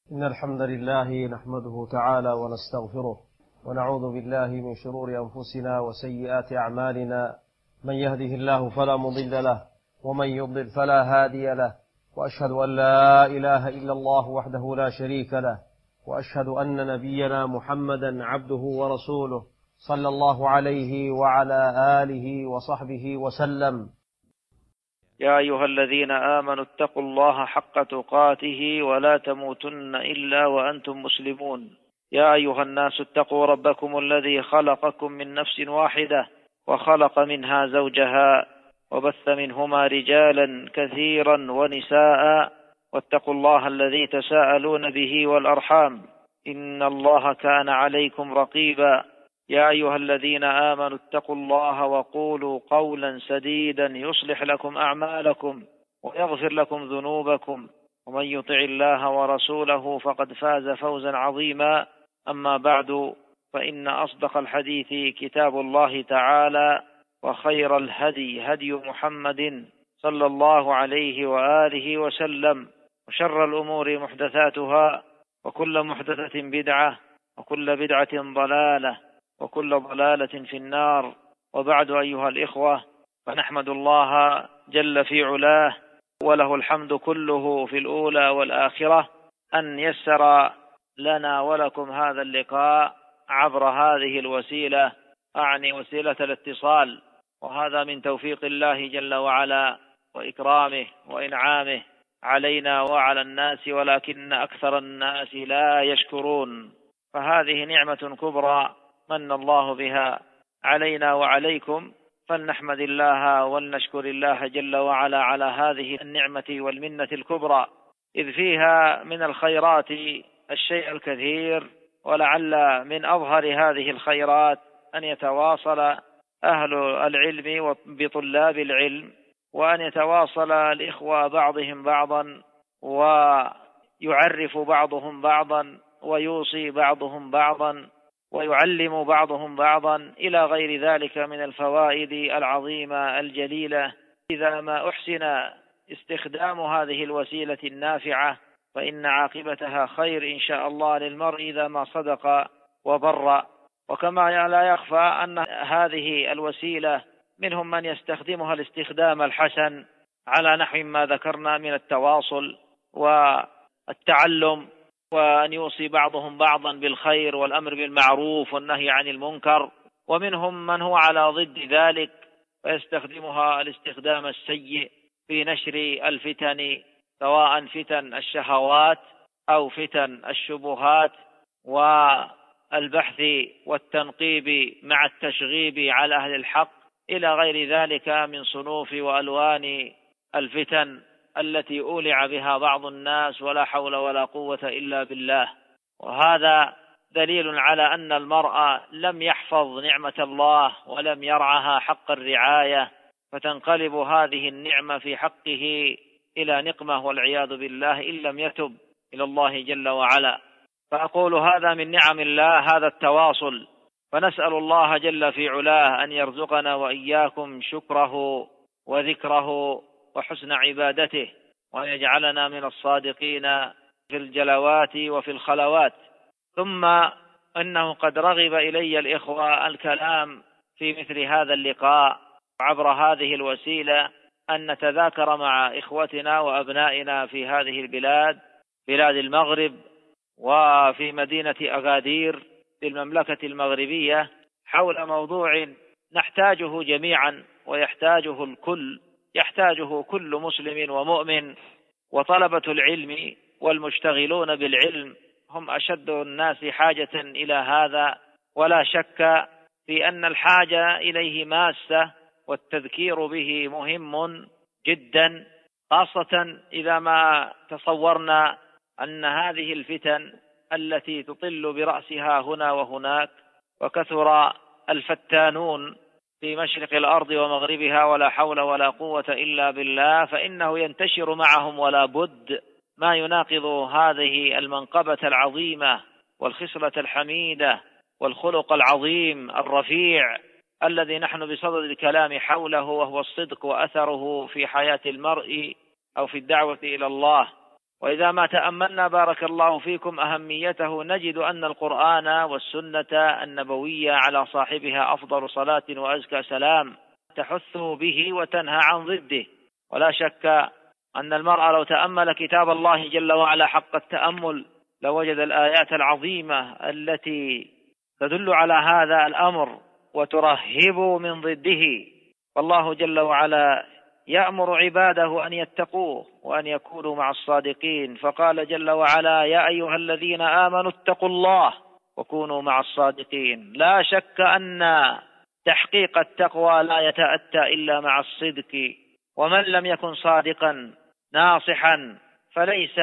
إن الحمد لله نحمده تعالى ونستغفره ونعوذ بالله من شرور أنفسنا وسيئات أعمالنا. من يهده الله فلا مضل له ومن يضلل فلا هادي له، وأشهد أن لا إله إلا الله وحده لا شريك له، وأشهد أن نبينا محمدا عبده ورسوله صلى الله عليه وعلى آله وصحبه وسلم. يا أيها الذين آمنوا اتقوا الله حق تقاته ولا تموتن إلا وأنتم مسلمون. يا أيها الناس اتقوا ربكم الذي خلقكم من نفس واحدة وخلق منها زوجها وبث منهما رجالا كثيرا ونساء، واتقوا الله الذي تساءلون به والأرحام إن الله كان عليكم رقيبا. يا أيها الذين آمنوا اتقوا الله وقولوا قولا سديدا يصلح لكم أعمالكم ويغفر لكم ذنوبكم، ومن يطع الله ورسوله فقد فاز فوزا عظيما. أما بعد، فإن أصدق الحديث كتاب الله تعالى، وخير الهدي هدي محمد صلى الله عليه وآله وسلم، وشر الأمور محدثاتها، وكل محدثة بدعة، وكل بدعة ضلالة، وكل ضلالة في النار. وبعد أيها الإخوة، فنحمد الله جل في علاه وله الحمد كله في الأولى والآخرة أن يسر لنا ولكم هذا اللقاء عبر هذه الوسيلة، أعني وسيلة الاتصال، وهذا من توفيق الله جل وعلا وإكرامه وإنعامه علينا وعلى الناس، ولكن أكثر الناس لا يشكرون. فهذه نعمة كبرى من الله بها علينا وعليكم، فلنحمد الله ولنشكر الله جل وعلا على هذه النعمة والمنة الكبرى، إذ فيها من الخيرات الشيء الكثير. ولعل من أظهر هذه الخيرات أن يتواصل أهل العلم بطلاب العلم، وأن يتواصل الإخوة بعضهم بعضا، ويعرف بعضهم بعضا، ويوصي بعضهم بعضا، ويعلم بعضهم بعضا، إلى غير ذلك من الفوائد العظيمة الجليلة. إذا ما أحسن استخدام هذه الوسيلة النافعة فإن عاقبتها خير إن شاء الله للمرء إذا ما صدق وبر. وكما لا يخفى أن هذه الوسيلة منهم من يستخدمها الاستخدام الحسن على نحو ما ذكرنا من التواصل والتعلم، وأن يوصي بعضهم بعضا بالخير والأمر بالمعروف والنهي عن المنكر. ومنهم من هو على ضد ذلك ويستخدمها الاستخدام السيء في نشر الفتن، سواء فتن الشهوات أو فتن الشبهات والبحث والتنقيب مع التشغيب على أهل الحق، إلى غير ذلك من صنوف وألوان الفتن التي أولع بها بعض الناس، ولا حول ولا قوة إلا بالله. وهذا دليل على أن المرء لم يحفظ نعمة الله ولم يرعها حق الرعاية، فتنقلب هذه النعمة في حقه إلى نقمة والعياذ بالله إن لم يتب إلى الله جل وعلا. فأقول هذا من نعم الله، هذا التواصل، فنسأل الله جل في علاه أن يرزقنا وإياكم شكره وذكره وحسن عبادته، وأن يجعلنا من الصادقين في الجلوات وفي الخلوات. ثم إنه قد رغب إلي الإخوة الكلام في مثل هذا اللقاء عبر هذه الوسيلة، أن نتذاكر مع إخوتنا وأبنائنا في هذه البلاد، بلاد المغرب، وفي مدينة أغادير في المملكة المغربية، حول موضوع نحتاجه جميعا ويحتاجه الكل، يحتاجه كل مسلم ومؤمن. وطلبة العلم والمشتغلون بالعلم هم أشد الناس حاجة إلى هذا، ولا شك في أن الحاجة إليه ماسة، والتذكير به مهم جدا، خاصة إذا ما تصورنا أن هذه الفتن التي تطل برأسها هنا وهناك، وكثر الفتانون في مشرق الأرض ومغربها، ولا حول ولا قوة إلا بالله، فإنه ينتشر معهم ولا بد ما يناقض هذه المنقبة العظيمة والخصلة الحميدة والخلق العظيم الرفيع الذي نحن بصدد الكلام حوله، وهو الصدق وأثره في حياة المرء أو في الدعوة إلى الله. وإذا ما تأملنا بارك الله فيكم أهميته نجد أن القرآن والسنة النبوية على صاحبها أفضل صلاة وأزكى سلام تحث به وتنهى عن ضده. ولا شك أن المرء لو تأمل كتاب الله جل وعلا حق التأمل لوجد الآيات العظيمة التي تدل على هذا الأمر وترهب من ضده. والله جل وعلا يأمر عباده أن يتقوه وأن يكونوا مع الصادقين، فقال جل وعلا: يا أيها الذين آمنوا اتقوا الله وكونوا مع الصادقين. لا شك أن تحقيق التقوى لا يتأتى إلا مع الصدق، ومن لم يكن صادقا ناصحا فليس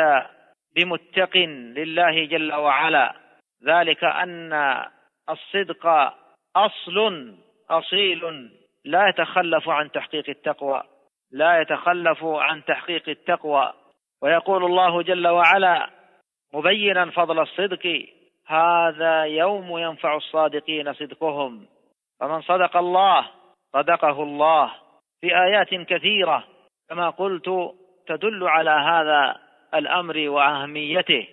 بمتق لله جل وعلا. ذلك أن الصدق أصل أصيل لا يتخلف عن تحقيق التقوى، لا يتخلف عن تحقيق التقوى. ويقول الله جل وعلا مبينا فضل الصدق: هذا يوم ينفع الصادقين صدقهم، فمن صدق الله صدقه الله، في آيات كثيرة كما قلت تدل على هذا الأمر وأهميته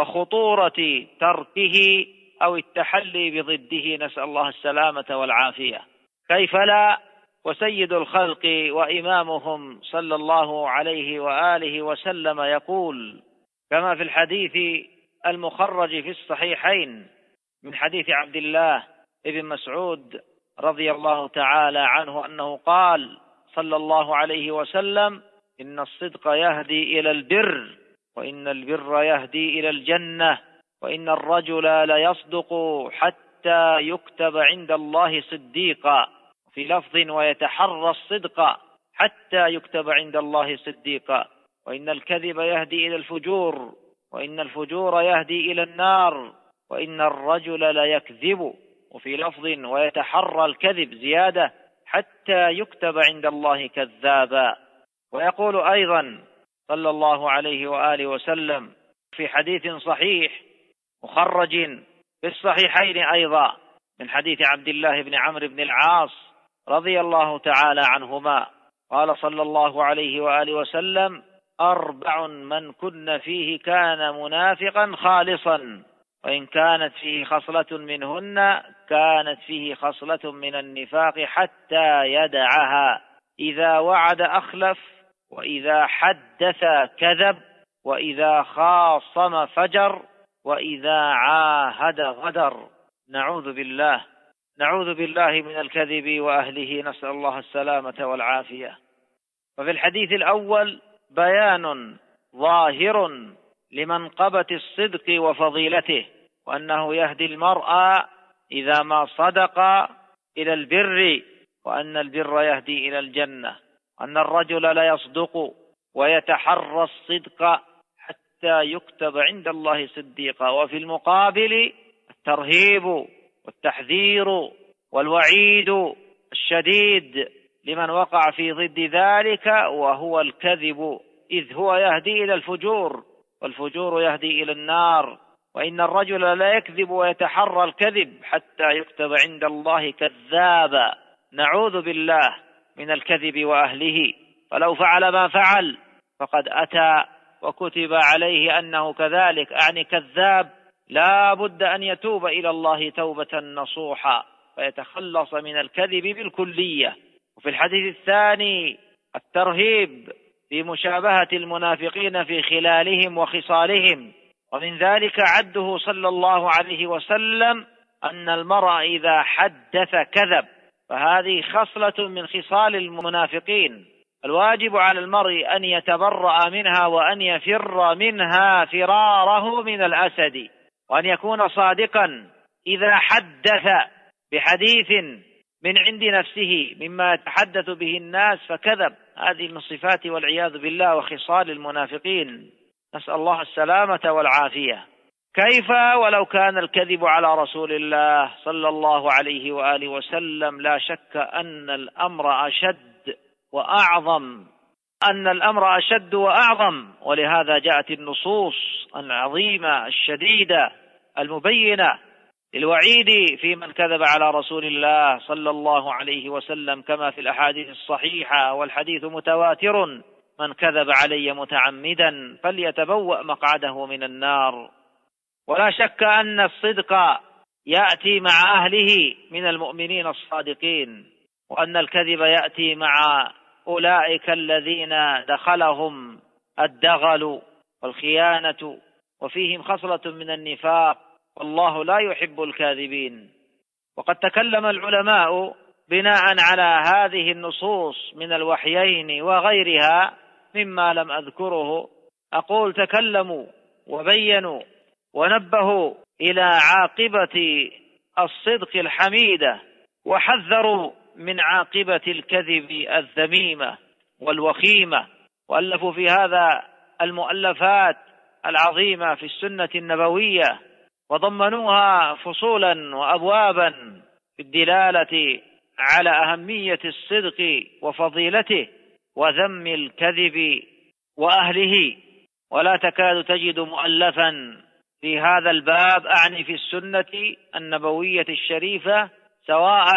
وخطورة تركه أو التحلي بضده، نسأل الله السلامة والعافية. كيف لا وسيد الخلق وإمامهم صلى الله عليه وآله وسلم يقول كما في الحديث المخرج في الصحيحين من حديث عبد الله بن مسعود رضي الله تعالى عنه أنه قال صلى الله عليه وسلم: إن الصدق يهدي إلى البر، وإن البر يهدي إلى الجنة، وإن الرجل ليصدق حتى يكتب عند الله صديقا، في لفظ: ويتحرى الصدق حتى يكتب عند الله صديقا، وإن الكذب يهدي إلى الفجور، وإن الفجور يهدي إلى النار، وإن الرجل ليكذب، وفي لفظ: ويتحرى الكذب زيادة حتى يكتب عند الله كذابا. ويقول أيضا صلى الله عليه وآله وسلم في حديث صحيح مخرج في الصحيحين أيضا من حديث عبد الله بن عمرو بن العاص رضي الله تعالى عنهما قال صلى الله عليه وآله وسلم: 4 من كن فيه كان منافقا خالصا، وإن كانت فيه خصلة منهن كانت فيه خصلة من النفاق حتى يدعها: إذا وعد أخلف، وإذا حدث كذب، وإذا خاصم فجر، وإذا عاهد غدر. نعوذ بالله من الكذب وأهله، نسأل الله السلامة والعافية. وفي الحديث الأول بيان ظاهر لمنقبة الصدق وفضيلته، وأنه يهدي المرء إذا ما صدق إلى البر، وأن البر يهدي إلى الجنة، أن الرجل لا يصدق ويتحرى الصدق حتى يكتب عند الله صديقا. وفي المقابل الترهيب والتحذير والوعيد الشديد لمن وقع في ضد ذلك، وهو الكذب، إذ هو يهدي إلى الفجور، والفجور يهدي إلى النار، وإن الرجل لا يكذب ويتحرى الكذب حتى يكتب عند الله كذابا. نعوذ بالله من الكذب وأهله، فلو فعل ما فعل فقد أتى وكتب عليه أنه كذلك، أعني كذاب، لا بد أن يتوب إلى الله توبة نصوحا فيتخلص من الكذب بالكلية. وفي الحديث الثاني الترهيب في مشابهة المنافقين في خلالهم وخصالهم، ومن ذلك عده صلى الله عليه وسلم أن المرء إذا حدث كذب، فهذه خصلة من خصال المنافقين، الواجب على المرء أن يتبرأ منها وأن يفر منها فراره من الأسد، وأن يكون صادقا إذا حدث بحديث من عند نفسه مما يتحدث به الناس فكذب. هذه من الصفات والعياذ بالله وخصال المنافقين، نسأل الله السلامة والعافية. كيف ولو كان الكذب على رسول الله صلى الله عليه وآله وسلم؟ لا شك أن الأمر أشد وأعظم، ولهذا جاءت النصوص العظيمة الشديدة المبينة للوعيد في من كذب على رسول الله صلى الله عليه وسلم، كما في الأحاديث الصحيحة، والحديث متواتر من كذب علي متعمدا فليتبوأ مقعده من النار. ولا شك أن الصدق يأتي مع أهله من المؤمنين الصادقين، وأن الكذب يأتي مع أولئك الذين دخلهم الدغل والخيانة وفيهم خصلة من النفاق، والله لا يحب الكاذبين. وقد تكلم العلماء بناء على هذه النصوص من الوحيين وغيرها مما لم أذكره، أقول تكلموا وبينوا ونبهوا إلى عاقبة الصدق الحميدة، وحذروا من عاقبة الكذب الذميمة والوخيمة، وألفوا في هذا المؤلفات العظيمة في السنة النبوية، وضمنوها فصولا وأبوابا في الدلالة على أهمية الصدق وفضيلته وذم الكذب وأهله. ولا تكاد تجد مؤلفا في هذا الباب، أعني في السنة النبوية الشريفة، سواء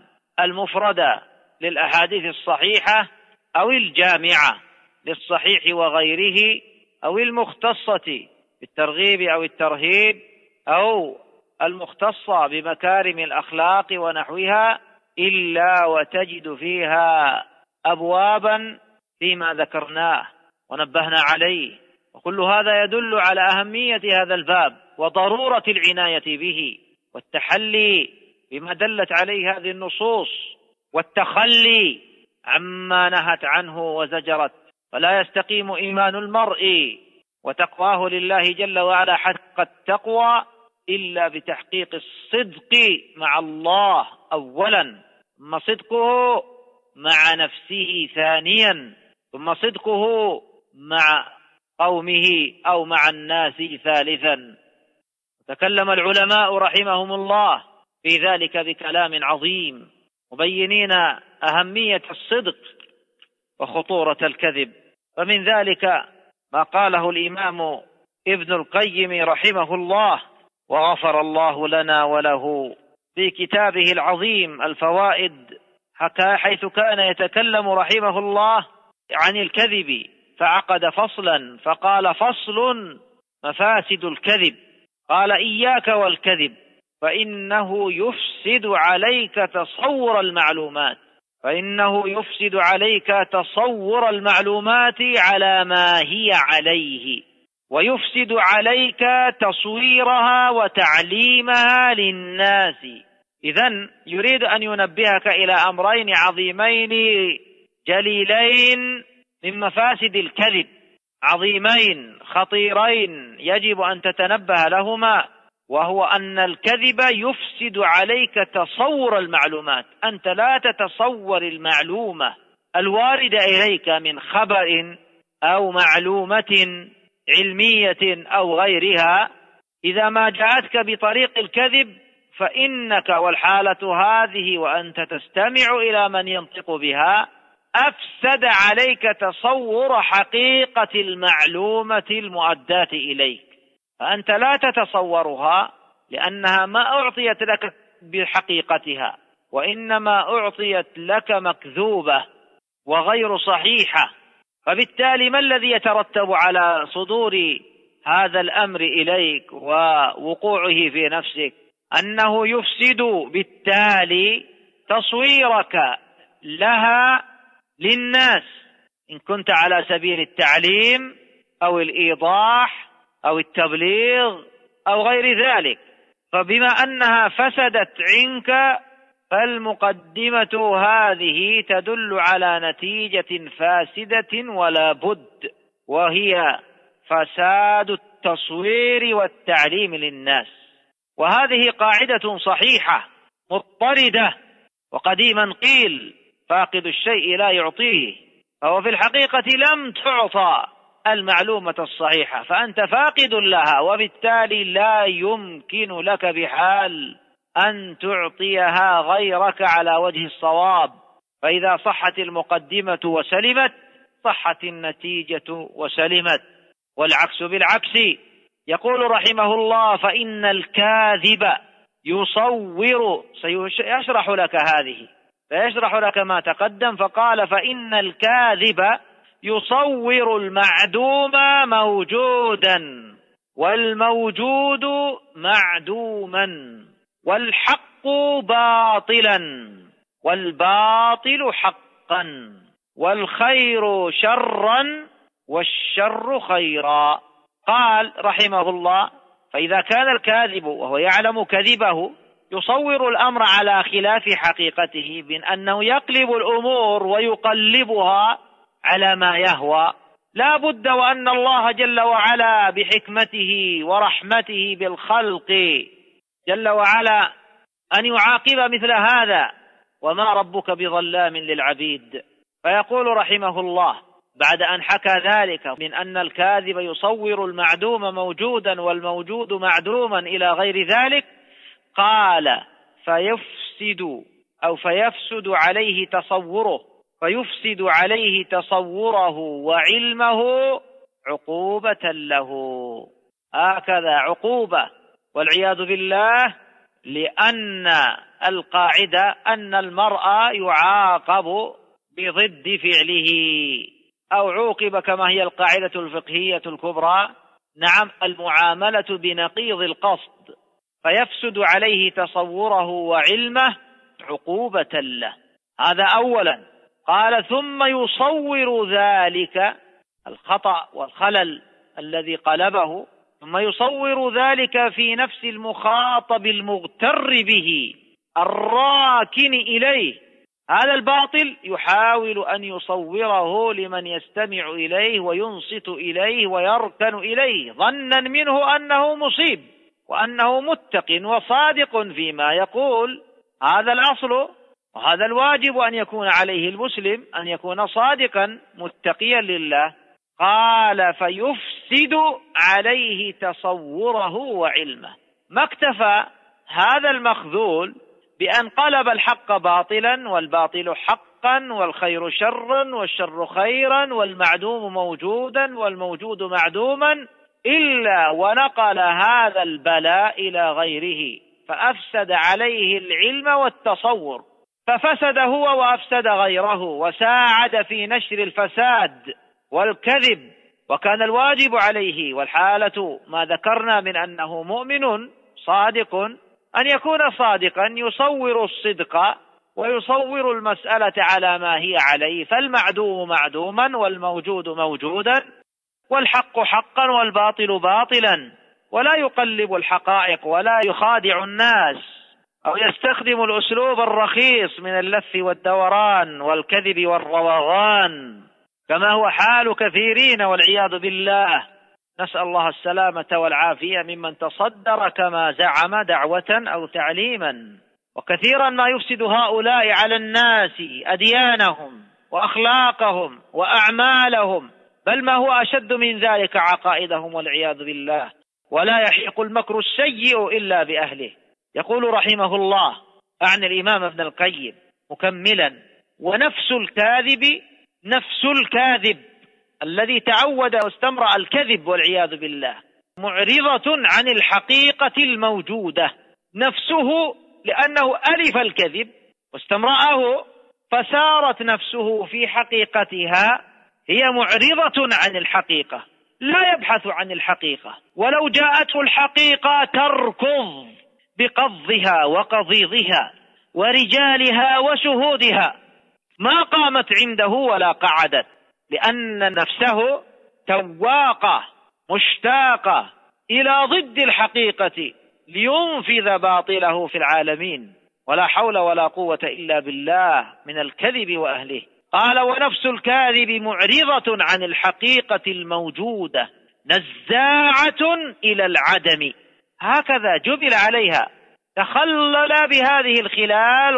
المفردة للأحاديث الصحيحة أو الجامعة للصحيح وغيره، أو المختصة بالترغيب أو الترهيب، أو المختصة بمكارم الأخلاق ونحوها، إلا وتجد فيها أبوابا فيما ذكرناه ونبهنا عليه. وكل هذا يدل على أهمية هذا الباب وضرورة العناية به والتحلي بما دلت عليه هذه النصوص، والتخلي عما نهت عنه وزجرت. فلا يستقيم إيمان المرء وتقواه لله جل وعلا حق التقوى إلا بتحقيق الصدق مع الله أولا، ثم صدقه مع نفسه ثانيا، ثم صدقه مع قومه أو مع الناس ثالثا. تكلم العلماء رحمهم الله في ذلك بكلام عظيم، مبينين أهمية الصدق وخطورة الكذب. فمن ذلك ما قاله الإمام ابن القيم رحمه الله وغفر الله لنا وله في كتابه العظيم الفوائد، حيث كان يتكلم رحمه الله عن الكذب فعقد فصلا فقال: فصل مفاسد الكذب. قال: إياك والكذب فإنه يفسد عليك تصور المعلومات، على ما هي عليه، ويفسد عليك تصويرها وتعليمها للناس. إذن يريد أن ينبهك إلى أمرين عظيمين جليلين من مفاسد الكذب، عظيمين خطيرين يجب أن تتنبه لهما، وهو أن الكذب يفسد عليك تصور المعلومات. أنت لا تتصور المعلومة الواردة إليك من خبر أو معلومة علمية أو غيرها، إذا ما جاءتك بطريق الكذب فإنك والحالة هذه وأنت تستمع إلى من ينطق بها أفسد عليك تصور حقيقة المعلومة المؤداة إليك، فأنت لا تتصورها لأنها ما أعطيت لك بحقيقتها، وإنما أعطيت لك مكذوبة وغير صحيحة. فبالتالي ما الذي يترتب على صدور هذا الأمر إليك ووقوعه في نفسك؟ أنه يفسد بالتالي تصويرك لها للناس، إن كنت على سبيل التعليم أو الإيضاح أو التبليغ أو غير ذلك. فبما أنها فسدت عنك فالمقدمة هذه تدل على نتيجة فاسدة ولا بد، وهي فساد التصوير والتعليم للناس. وهذه قاعدة صحيحة مضطردة، وقديما قيل: فاقد الشيء لا يعطيه. فهو في الحقيقة لم تعطى المعلومة الصحيحة، فأنت فاقد لها، وبالتالي لا يمكن لك بحال أن تعطيها غيرك على وجه الصواب. فإذا صحت المقدمة وسلمت صحت النتيجة وسلمت، والعكس بالعكس. يقول رحمه الله: فإن الكاذب يصور، سيشرح لك هذه، فيشرح لك ما تقدم. فقال: فإن الكاذب يصور المعدوم موجودا والموجود معدوما والحق باطلا والباطل حقا والخير شرا والشر خيرا. قال رحمه الله: فإذا كان الكاذب وهو يعلم كذبه يصور الأمر على خلاف حقيقته، من أنه يقلب الأمور ويقلبها على ما يهوى، لا بد وأن الله جل وعلا بحكمته ورحمته بالخلق جل وعلا أن يعاقب مثل هذا، وما ربك بظلام للعبيد. فيقول رحمه الله بعد أن حكى ذلك من أن الكاذب يصور المعدوم موجودا والموجود معدوما إلى غير ذلك، قال: فيفسد عليه تصوره وعلمه عقوبة له. هكذا عقوبة والعياذ بالله، لأن القاعدة أن المرء يعاقب بضد فعله، أو عوقب كما هي القاعدة الفقهية الكبرى، نعم، المعاملة بنقيض القصد. فيفسد عليه تصوره وعلمه عقوبة له. هذا أولا. قال: ثم يصور ذلك الخطأ والخلل الذي قلبه، ثم يصور ذلك في نفس المخاطب المغتر به الراكن إليه. هذا الباطل يحاول أن يصوره لمن يستمع إليه وينصت إليه ويركن إليه، ظنا منه أنه مصيب وأنه متق وصادق فيما يقول. هذا الأصل، وهذا الواجب أن يكون عليه المسلم، أن يكون صادقا متقيا لله. قال: فيفسد عليه تصوره وعلمه. ما اكتفى هذا المخذول بأن قلب الحق باطلا والباطل حقا والخير شرا والشر خيرا والمعدوم موجودا والموجود معدوما، إلا ونقل هذا البلاء إلى غيره، فأفسد عليه العلم والتصور، ففسد هو وأفسد غيره، وساعد في نشر الفساد والكذب. وكان الواجب عليه، والحالة ما ذكرنا من أنه مؤمن صادق، أن يكون صادقا يصور الصدق ويصور المسألة على ما هي عليه، فالمعدوم معدوما والموجود موجودا والحق حقا والباطل باطلا، ولا يقلب الحقائق ولا يخادع الناس أو يستخدم الأسلوب الرخيص من اللف والدوران والكذب والروغان كما هو حال كثيرين والعياذ بالله. نسأل الله السلامة والعافية ممن تصدر كما زعم دعوة أو تعليما. وكثيرا ما يفسد هؤلاء على الناس أديانهم وأخلاقهم وأعمالهم، بل ما هو أشد من ذلك عقائدهم والعياذ بالله. ولا يحيق المكر السيء إلا بأهله. يقول رحمه الله عن الإمام ابن القيم مكملا: ونفس الكاذب نفس الكاذب الذي تعود واستمرأ الكذب والعياذ بالله معرضة عن الحقيقة الموجودة، نفسه لأنه ألف الكذب واستمرأه، فسارت نفسه في حقيقتها هي معرضة عن الحقيقة، لا يبحث عن الحقيقة، ولو جاءته الحقيقة تركض بقضها وقضيضها ورجالها وشهودها، ما قامت عنده ولا قعدت، لأن نفسه تواقة مشتاقة إلى ضد الحقيقة لينفذ باطله في العالمين، ولا حول ولا قوة إلا بالله من الكذب وأهله. قال: ونفس الكاذب معرضة عن الحقيقة الموجودة نزاعة إلى العدم. هكذا جبل عليها، تخلل بهذه الخلال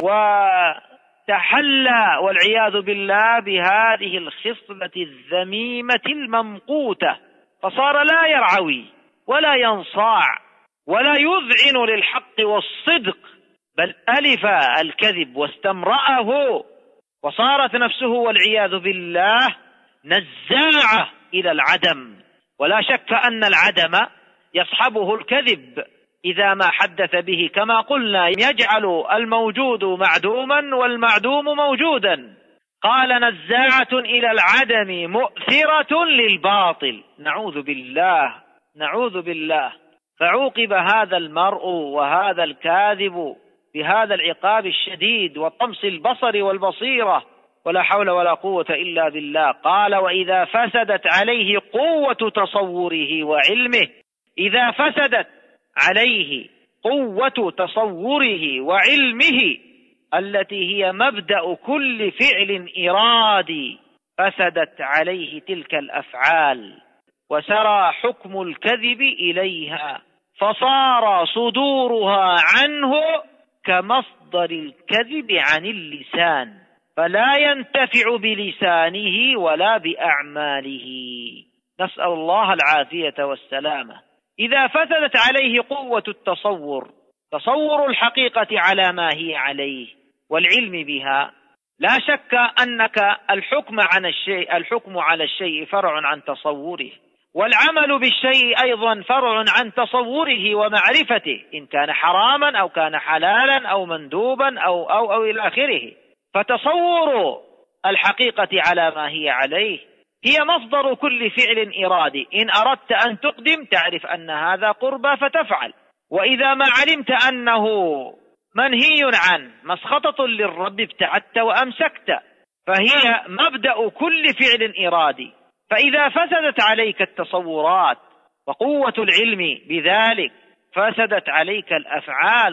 وتحلى والعياذ بالله بهذه الخصلة الذميمة الممقوتة، فصار لا يرعوي ولا ينصاع ولا يذعن للحق والصدق، بل ألف الكذب واستمرأه، وصارت نفسه والعياذ بالله نزاعة إلى العدم. ولا شك أن العدم يصحبه الكذب إذا ما حدث به، كما قلنا يجعل الموجود معدوما والمعدوم موجودا، قال نزاعة إلى العدم مؤثرة للباطل. نعوذ بالله، نعوذ بالله. فعوقب هذا المرء وهذا الكاذب بهذا العقاب الشديد وطمس البصر والبصيرة، ولا حول ولا قوة إلا بالله. قال وإذا فسدت عليه قوة تصوره وعلمه، إذا فسدت عليه قوة تصوره وعلمه التي هي مبدأ كل فعل إرادي، فسدت عليه تلك الأفعال وسرى حكم الكذب إليها، فصار صدورها عنه كمصدر الكذب عن اللسان، فلا ينتفع بلسانه ولا بأعماله. نسأل الله العافية والسلامة. إذا فسدت عليه قوة التصور، تصور الحقيقة على ما هي عليه والعلم بها، لا شك أنك الحكم على الشيء فرع عن تصوره، والعمل بالشيء أيضا فرع عن تصوره ومعرفته، إن كان حراما أو كان حلالا أو مندوبا أو إلى آخره. فتصور الحقيقة على ما هي عليه هي مصدر كل فعل إرادي. إن أردت أن تقدم تعرف أن هذا قربى فتفعل، وإذا ما علمت أنه منهي عنه مسخطة للرب ابتعدت وأمسكت، فهي مبدأ كل فعل إرادي. فإذا فسدت عليك التصورات وقوة العلم بذلك فسدت عليك الأفعال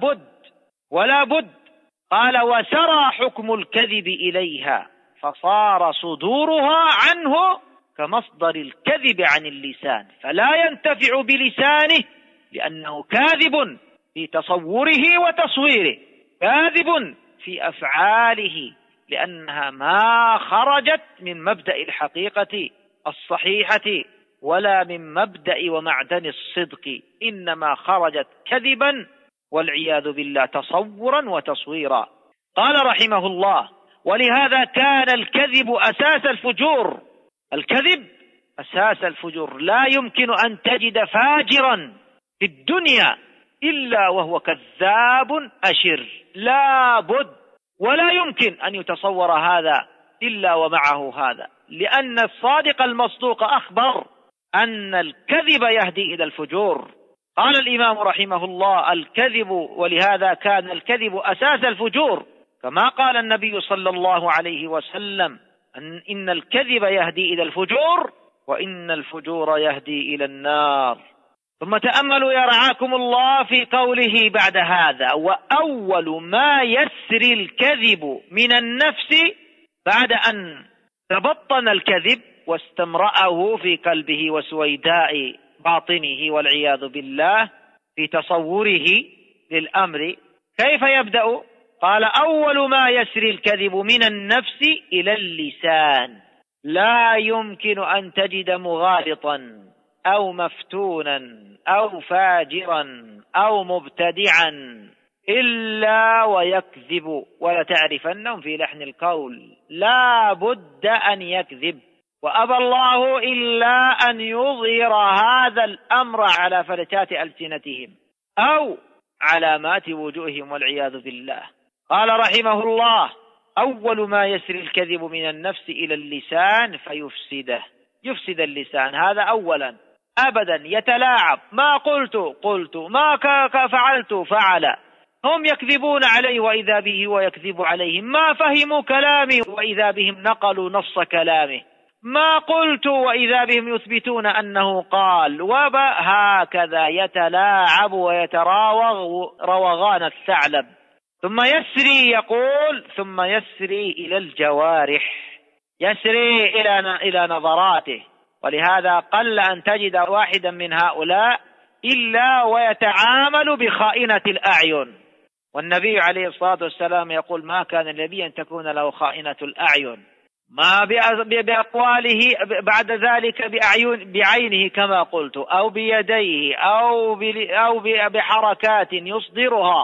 ولا بد. قال وسرى حكم الكذب إليها، فصار صدورها عنه كمصدر الكذب عن اللسان، فلا ينتفع بلسانه لأنه كاذب في تصوره وتصويره، كاذب في أفعاله لأنها ما خرجت من مبدأ الحقيقة الصحيحة ولا من مبدأ ومعدن الصدق، إنما خرجت كذبا والعياذ بالله تصورا وتصويرا. قال رحمه الله ولهذا كان الكذب أساس الفجور. الكذب أساس الفجور، لا يمكن أن تجد فاجرا في الدنيا إلا وهو كذاب أشر، لا بد، ولا يمكن أن يتصور هذا إلا ومعه هذا، لأن الصادق المصدوق أخبر أن الكذب يهدي إلى الفجور. قال الإمام رحمه الله الكذب، ولهذا كان الكذب أساس الفجور، كما قال النبي صلى الله عليه وسلم إن الكذب يهدي إلى الفجور وإن الفجور يهدي إلى النار. ثم تأملوا يا رعاكم الله في قوله بعد هذا وأول ما يسري الكذب من النفس، بعد أن تبطن الكذب واستمرأه في قلبه وسويداء باطنه والعياذ بالله في تصوره للأمر، كيف يبدأ؟ قال أول ما يسري الكذب من النفس إلى اللسان. لا يمكن أن تجد مغالطا أو مفتونا أو فاجرا أو مبتدعا إلا ويكذب، ولتعرفنهم في لحن القول، لا بد أن يكذب، وأبى الله إلا أن يظهر هذا الأمر على فلتات ألسنتهم أو علامات وجوههم والعياذ بالله. قال رحمه الله أول ما يسري الكذب من النفس إلى اللسان فيفسده، يفسد اللسان، هذا أولا. أبدا يتلاعب، ما قلت، ما فعلت فعل، هم يكذبون عليه وإذا به ويكذب عليهم، ما فهموا كلامي وإذا بهم نقلوا نص كلامه، ما قلت وإذا بهم يثبتون أنه قال، وهكذا يتلاعب ويتراوغ روغان الثعلب. ثم يسري، يقول ثم يسري إلى الجوارح، يسري إلى نظراته، ولهذا قل أن تجد واحدا من هؤلاء إلا ويتعامل بخائنة الأعين، والنبي عليه الصلاة والسلام يقول ما كان النبي أن تكون له خائنة الأعين، ما بأقواله بعد ذلك بعينه كما قلت، أو بيديه أو بحركات يصدرها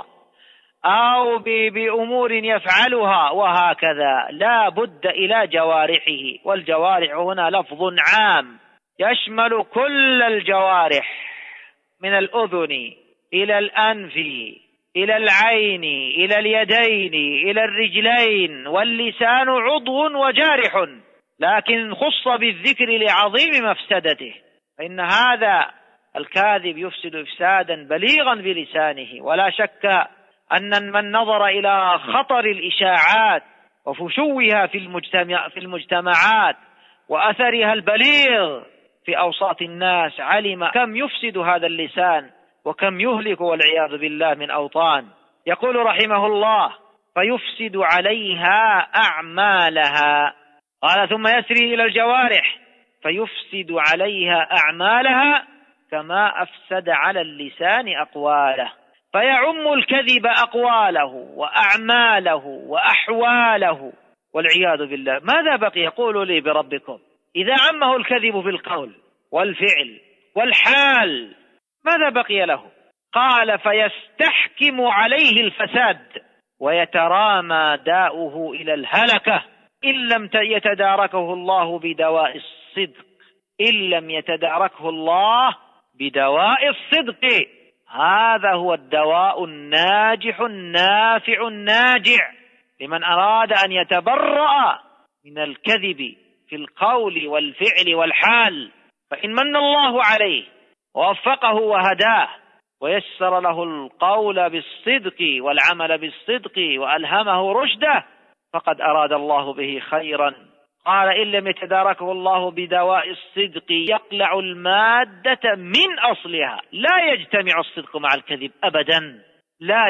أو بأمور يفعلها، وهكذا لا بد إلى جوارحه. والجوارح هنا لفظ عام يشمل كل الجوارح من الأذن إلى الأنف إلى العين إلى اليدين إلى الرجلين، واللسان عضو وجارح، لكن خص بالذكر لعظيم مفسدته، فإن هذا الكاذب يفسد إفسادا بليغا بلسانه. ولا شك أن من نظر إلى خطر الإشاعات وفشوها في المجتمعات وأثرها البليغ في أوساط الناس علم كم يفسد هذا اللسان وكم يهلك والعياذ بالله من أوطان. يقول رحمه الله: فيفسد عليها أعمالها. قال: ثم يسري إلى الجوارح فيفسد عليها أعمالها كما أفسد على اللسان أقواله، فيعم الكذب أقواله وأعماله وأحواله والعياذ بالله. ماذا بقي؟ يقولوا لي بربكم إذا عمه الكذب في القول والفعل والحال ماذا بقي له؟ قال: فيستحكم عليه الفساد ويترامى داؤه إلى الهلكة إن لم يتداركه الله بدواء الصدق، إن لم يتداركه الله بدواء الصدق. هذا هو الدواء الناجح النافع الناجع لمن أراد أن يتبرأ من الكذب في القول والفعل والحال. فإن من الله عليه ووفقه وهداه ويسر له القول بالصدق والعمل بالصدق وألهمه رشده فقد أراد الله به خيرا. قال: إن لم يتداركه الله بدواء الصدق يقلع المادة من أصلها. لا يجتمع الصدق مع الكذب أبدا، لا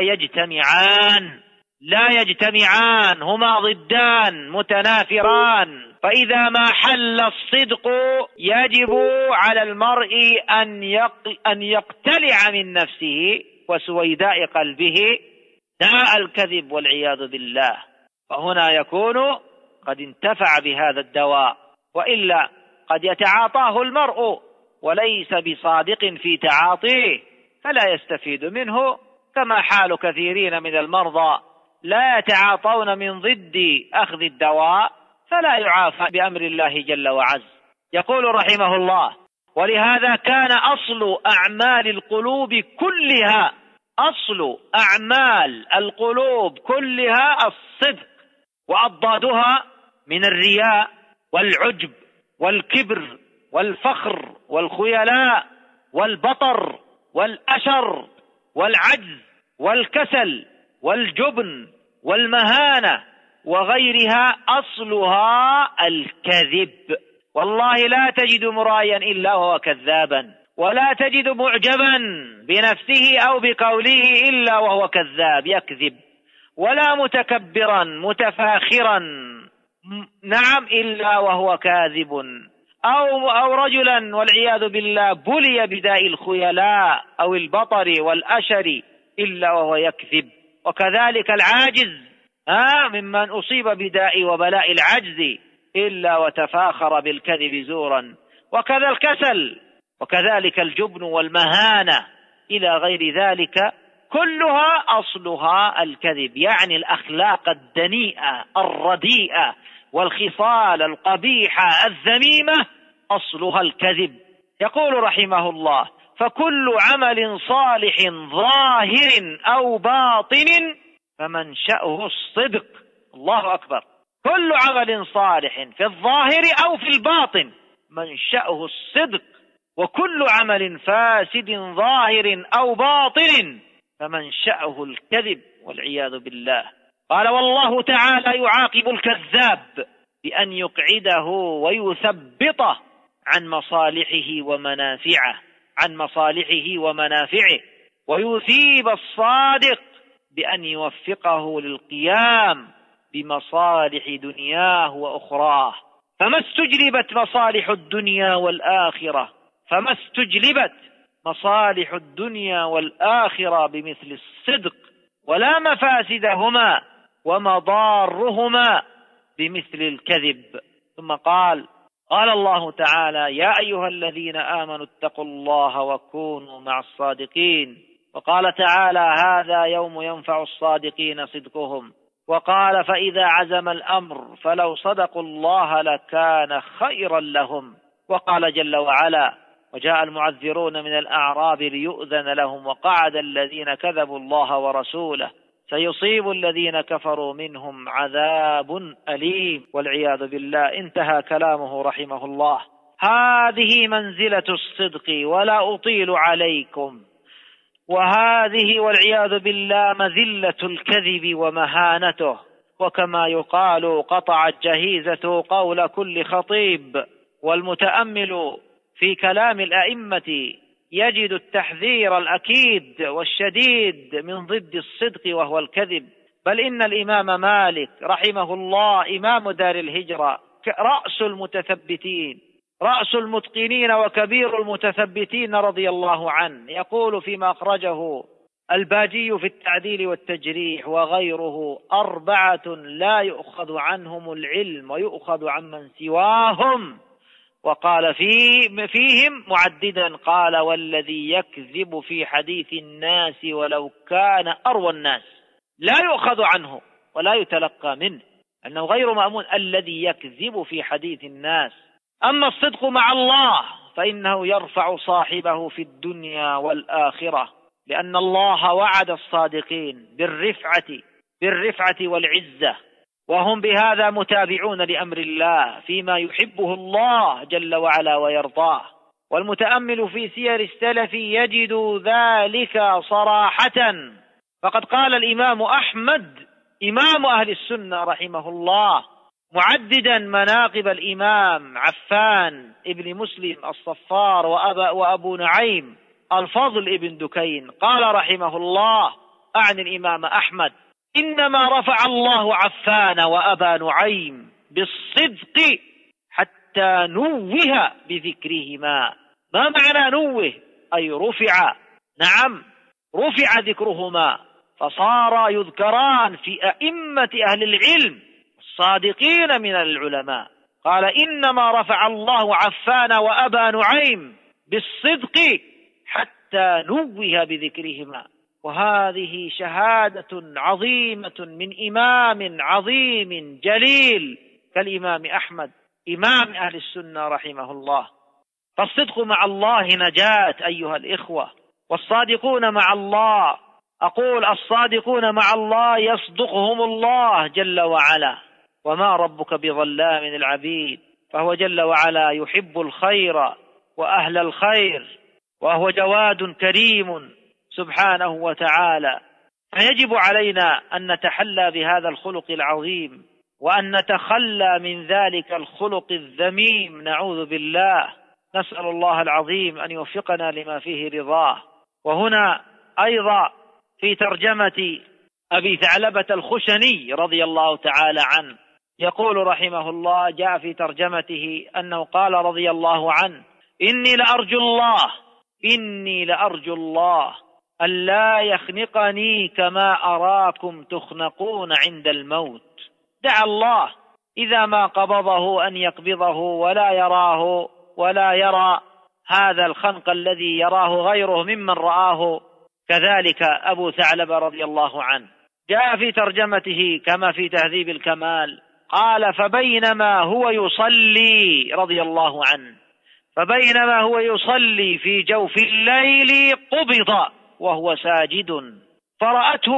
يجتمعان، هما ضدان متنافران. فإذا ما حل الصدق يجب على المرء أن يقتلع من نفسه وسويداء قلبه داء الكذب والعياذ بالله، فهنا يكون قد انتفع بهذا الدواء. وإلا قد يتعاطاه المرء وليس بصادق في تعاطيه فلا يستفيد منه، كما حال كثيرين من المرضى لا يتعاطون من ضد أخذ الدواء فلا يعافى بأمر الله جل وعز. يقول رحمه الله: ولهذا كان أصل أعمال القلوب كلها الصدق، وأضدادها من الرياء والعجب والكبر والفخر والخيلاء والبطر والأشر والعجز والكسل والجبن والمهانة وغيرها أصلها الكذب. والله لا تجد مرايا إلا وهو كذابا، ولا تجد معجبا بنفسه أو بقوله إلا وهو كذاب يكذب، ولا متكبرا متفاخرا إلا وهو كاذب، أو رجلا والعياذ بالله بلي بداء الخيلاء أو البطر والأشر إلا وهو يكذب. وكذلك العاجز ممن أصيب بداء وبلاء العجز إلا وتفاخر بالكذب زورا، وكذا الكسل، وكذلك الجبن والمهانة إلى غير ذلك، كلها أصلها الكذب. يعني الأخلاق الدنيئة الرديئة والخصال القبيحة الذميمة أصلها الكذب. يقول رحمه الله: فكل عمل صالح ظاهر أو باطن فمنشأه الصدق. الله أكبر! كل عمل صالح في الظاهر أو في الباطن منشأه الصدق، وكل عمل فاسد ظاهر أو باطن فمنشأه الكذب والعياذ بالله. قال: والله تعالى يعاقب الكذاب بأن يقعده ويثبطه عن مصالحه ومنافعه، ويثيب الصادق بأن يوفقه للقيام بمصالح دنياه وأخراه. فما استجلبت مصالح الدنيا والآخرة بمثل الصدق، ولا مفاسدهما ومضارهما بمثل الكذب. ثم قال الله تعالى: يا أيها الذين آمنوا اتقوا الله وكونوا مع الصادقين. وقال تعالى: هذا يوم ينفع الصادقين صدقهم. وقال: فإذا عزم الأمر فلو صدقوا الله لكان خيرا لهم. وقال جل وعلا: وجاء المعذرون من الأعراب ليؤذن لهم وقعد الذين كذبوا الله ورسوله سيصيب الذين كفروا منهم عذاب أليم والعياذ بالله. انتهى كلامه رحمه الله. هذه منزلة الصدق ولا أطيل عليكم، وهذه والعياذ بالله مذلة الكذب ومهانته. وكما يقال قطعت جهيزة قول كل خطيب. والمتأمل في كلام الأئمة يجد التحذير الأكيد والشديد من ضد الصدق وهو الكذب. بل إن الإمام مالك رحمه الله إمام دار الهجرة رأس المتثبتين، رأس المتقنين وكبير المتثبتين رضي الله عنه، يقول فيما أخرجه الباجي في التعديل والتجريح وغيره: 4 لا يؤخذ عنهم العلم ويؤخذ عمن سواهم. وقال فيهم معددا قال: والذي يكذب في حديث الناس ولو كان أروى الناس لا يؤخذ عنه ولا يتلقى منه، أنه غير مأمون الذي يكذب في حديث الناس. أما الصدق مع الله فإنه يرفع صاحبه في الدنيا والآخرة، لأن الله وعد الصادقين بالرفعة والعزة، وهم بهذا متابعون لأمر الله فيما يحبه الله جل وعلا ويرضاه. والمتأمل في سير السلف يجد ذلك صراحة. فقد قال الإمام أحمد إمام أهل السنة رحمه الله معددا مناقب الإمام عفان ابن مسلم الصفار وأبو نعيم الفضل ابن دكين، قال رحمه الله أعني الإمام أحمد: إنما رفع الله عفان وأبا نعيم بالصدق حتى نوه بذكرهما. ما معنى نوه؟ أي رفع، نعم رفع ذكرهما، فصار يذكران في أئمة أهل العلم الصادقين من العلماء. قال: إنما رفع الله عفان وأبا نعيم بالصدق حتى نوه بذكرهما. وهذه شهادة عظيمة من إمام عظيم جليل كالإمام أحمد إمام أهل السنة رحمه الله. فالصدق مع الله نجاة أيها الإخوة، والصادقون مع الله، أقول الصادقون مع الله يصدقهم الله جل وعلا، وما ربك بظلام العبيد، فهو جل وعلا يحب الخير وأهل الخير، وهو جواد كريم سبحانه وتعالى. فيجب علينا أن نتحلى بهذا الخلق العظيم وأن نتخلى من ذلك الخلق الذميم، نعوذ بالله. نسأل الله العظيم أن يوفقنا لما فيه رضاه. وهنا أيضا في ترجمة أبي ثعلبة الخشني رضي الله تعالى عنه يقول رحمه الله، جاء في ترجمته أنه قال رضي الله عنه: إني لأرجو الله ألا يخنقني كما أراكم تخنقون عند الموت. دعا الله إذا ما قبضه أن يقبضه ولا يرى هذا الخنق الذي يراه غيره ممن رآه، كذلك أبو ثعلبة رضي الله عنه. جاء في ترجمته كما في تهذيب الكمال قال: فبينما هو يصلي رضي الله عنه، فبينما هو يصلي في جوف الليل قبض وهو ساجد، فرأت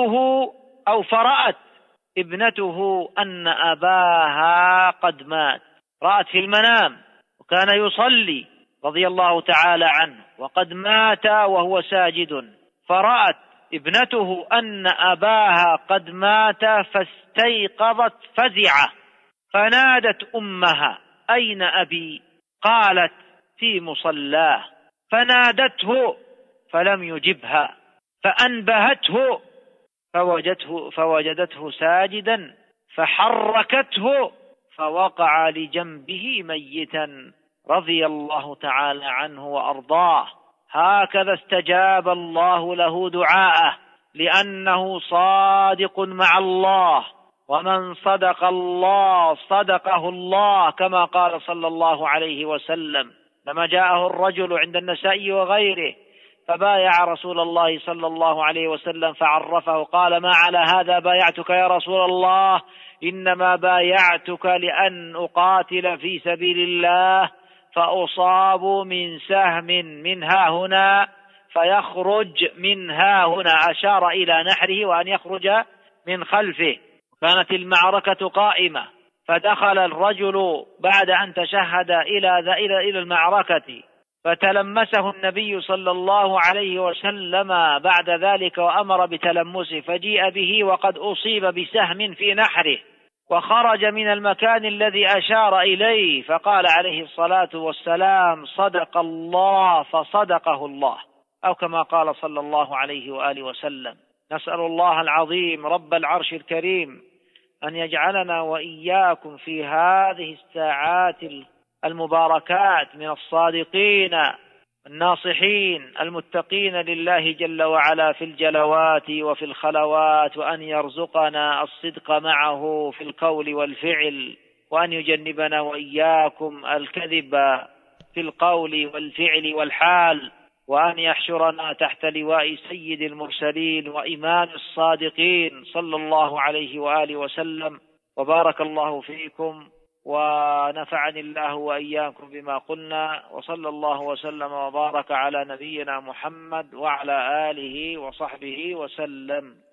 ابنته أن أباها قد مات. رأت في المنام وكان يصلي رضي الله تعالى عنه وقد مات وهو ساجد، فرأت ابنته أن أباها قد مات فاستيقظت فزعة، فنادت أمها: أين أبي؟ قالت: في مصلاه. فنادته فلم يجبها، فأنبهته فوجدته ساجدا، فحركته فوقع لجنبه ميتا رضي الله تعالى عنه وأرضاه. هكذا استجاب الله له دعاءه، لأنه صادق مع الله، ومن صدق الله صدقه الله، كما قال صلى الله عليه وسلم لما جاءه الرجل عند النسائي وغيره فبايع رسول الله صلى الله عليه وسلم فعرفه، قال: ما على هذا بايعتك يا رسول الله؟ إنما بايعتك لأن أقاتل في سبيل الله فأصاب من سهم من ها هنا فيخرج من ها هنا، أشار إلى نحره وأن يخرج من خلفه. كانت المعركة قائمة، فدخل الرجل بعد أن تشهد إلى المعركة، فتلمسه النبي صلى الله عليه وسلم بعد ذلك وأمر بتلمسه، فجيء به وقد أصيب بسهم في نحره، وخرج من المكان الذي أشار إليه، فقال عليه الصلاة والسلام: صدق الله فصدقه الله، أو كما قال صلى الله عليه وآله وسلم. نسأل الله العظيم رب العرش الكريم أن يجعلنا وإياكم في هذه الساعات المباركات من الصادقين الناصحين المتقين لله جل وعلا في الجلوات وفي الخلوات، وأن يرزقنا الصدق معه في القول والفعل، وأن يجنبنا وإياكم الكذب في القول والفعل والحال، وأن يحشرنا تحت لواء سيد المرسلين وإمام الصادقين صلى الله عليه وآله وسلم. وبارك الله فيكم، ونفعني الله وإياكم بما قلنا، وصلى الله وسلم وبارك على نبينا محمد وعلى آله وصحبه وسلم.